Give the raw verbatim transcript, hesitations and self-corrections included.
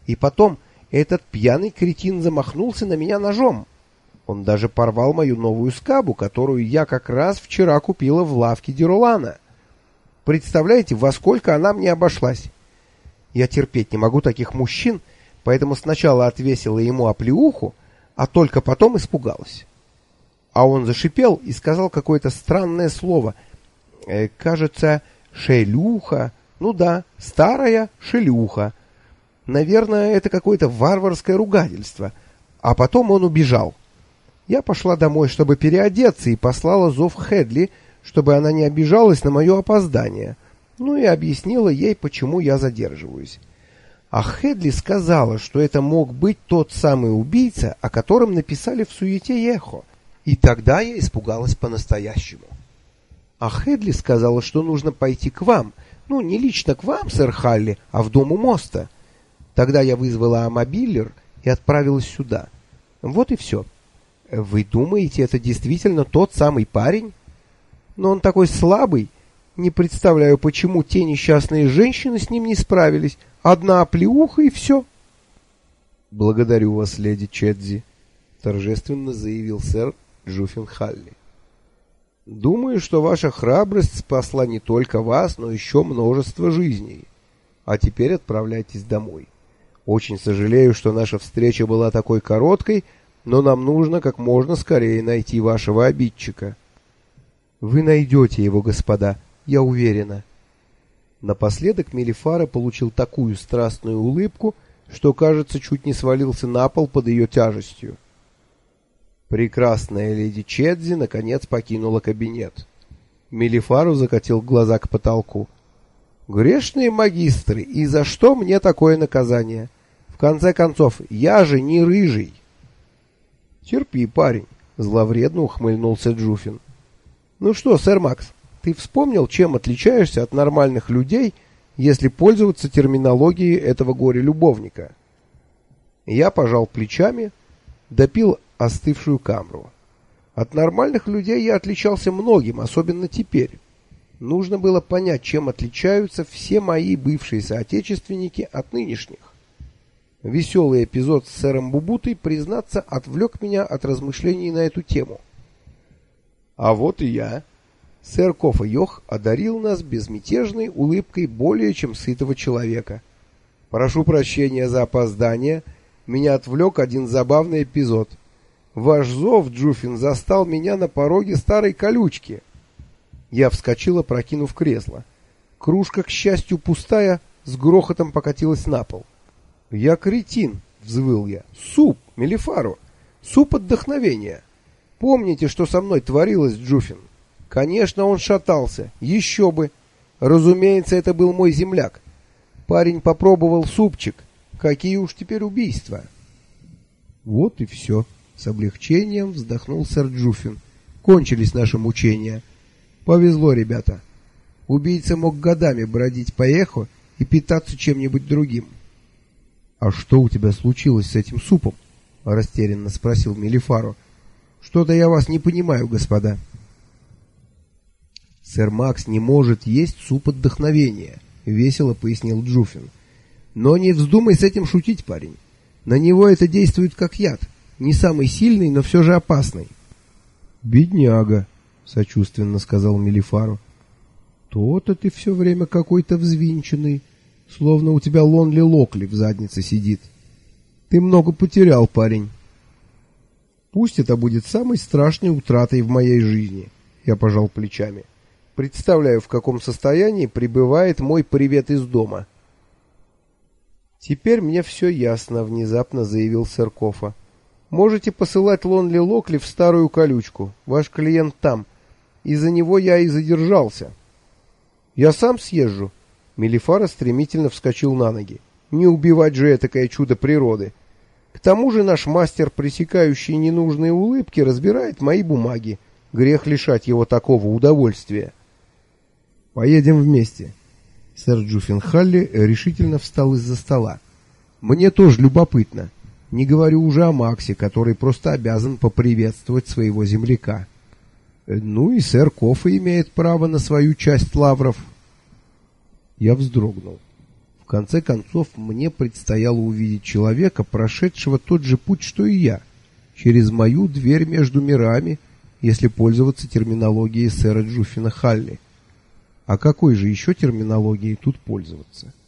И потом этот пьяный кретин замахнулся на меня ножом. Он даже порвал мою новую скабу, которую я как раз вчера купила в лавке Дерулана. Представляете, во сколько она мне обошлась? Я терпеть не могу таких мужчин, поэтому сначала отвесила ему оплеуху, а только потом испугалась. А он зашипел и сказал какое-то странное слово. Э, кажется, шелюха. Ну да, старая шелюха. Наверное, это какое-то варварское ругательство. А потом он убежал. Я пошла домой, чтобы переодеться, и послала зов Хедли, чтобы она не обижалась на мое опоздание. Ну и объяснила ей, почему я задерживаюсь. А Хедли сказала, что это мог быть тот самый убийца, о котором написали в суете Ехо. И тогда я испугалась по-настоящему. А Хедли сказала, что нужно пойти к вам. Ну, не лично к вам, сэр Халли, а в дом у моста. Тогда я вызвала амобилер и отправилась сюда. Вот и все. Вы думаете, это действительно тот самый парень? Но он такой слабый. Не представляю, почему те несчастные женщины с ним не справились. Одна оплеуха и все. Благодарю вас, леди Чедзи, торжественно заявил сэр Джуффин Халли. Думаю, что ваша храбрость спасла не только вас, но еще множество жизней. А теперь отправляйтесь домой. Очень сожалею, что наша встреча была такой короткой, но нам нужно как можно скорее найти вашего обидчика. Вы найдете его, господа, я уверена. Напоследок Мелифара получил такую страстную улыбку, что, кажется, чуть не свалился на пол под ее тяжестью. Прекрасная леди Чедзи наконец покинула кабинет. Мелифару закатил глаза к потолку. Грешные магистры, и за что мне такое наказание? В конце концов, я же не рыжий. Терпи, парень, зловредно ухмыльнулся Джуффин. Ну что, сэр Макс, ты вспомнил, чем отличаешься от нормальных людей, если пользоваться терминологией этого горе-любовника? Я пожал плечами, допил остывшую камру. От нормальных людей я отличался многим, особенно теперь. Нужно было понять, чем отличаются все мои бывшие соотечественники от нынешних. Веселый эпизод с сэром Бубутой, признаться, отвлек меня от размышлений на эту тему. А вот и я. Сэр Кофа Йох одарил нас безмятежной улыбкой более чем сытого человека. Прошу прощения за опоздание, меня отвлек один забавный эпизод. Ваш зов, Джуффин, застал меня на пороге старой колючки. Я вскочила, прокинув кресло. Кружка, к счастью, пустая, с грохотом покатилась на пол. Я кретин, взвыл я. Суп, Мелифару. Суп отдохновения. Помните, что со мной творилось, Джуффин? Конечно, он шатался. Еще бы. Разумеется, это был мой земляк. Парень попробовал супчик. Какие уж теперь убийства. Вот и все. С облегчением вздохнул сэр Джуффин. Кончились наши мучения. Повезло, ребята. Убийца мог годами бродить по Эхо и питаться чем-нибудь другим. — А что у тебя случилось с этим супом? — растерянно спросил Мелифаро. — Что-то я вас не понимаю, господа. — Сэр Макс не может есть суп отдохновения, — весело пояснил Джуффин. — Но не вздумай с этим шутить, парень. На него это действует как яд. Не самый сильный, но все же опасный. — Бедняга, — сочувственно сказал Мелифаро. — То-то ты все время какой-то взвинченный, словно у тебя Лонли Локли в заднице сидит. Ты много потерял, парень. — Пусть это будет самой страшной утратой в моей жизни, — я пожал плечами. Представляю, в каком состоянии пребывает мой привет из дома. — Теперь мне все ясно, — внезапно заявил сэр Кофа. Можете посылать Лонли Локли в старую колючку. Ваш клиент там. Из-за него я и задержался. Я сам съезжу. Мелифара стремительно вскочил на ноги. Не убивать же этакое чудо природы. К тому же наш мастер, пресекающий ненужные улыбки, разбирает мои бумаги. Грех лишать его такого удовольствия. Поедем вместе. Сэр Джуффин Халли решительно встал из-за стола. Мне тоже любопытно. Не говорю уже о Максе, который просто обязан поприветствовать своего земляка. Ну и сэр Кофа имеет право на свою часть лавров. Я вздрогнул. В конце концов, мне предстояло увидеть человека, прошедшего тот же путь, что и я, через мою дверь между мирами, если пользоваться терминологией сэра Джуффина Халли. А какой же еще терминологией тут пользоваться?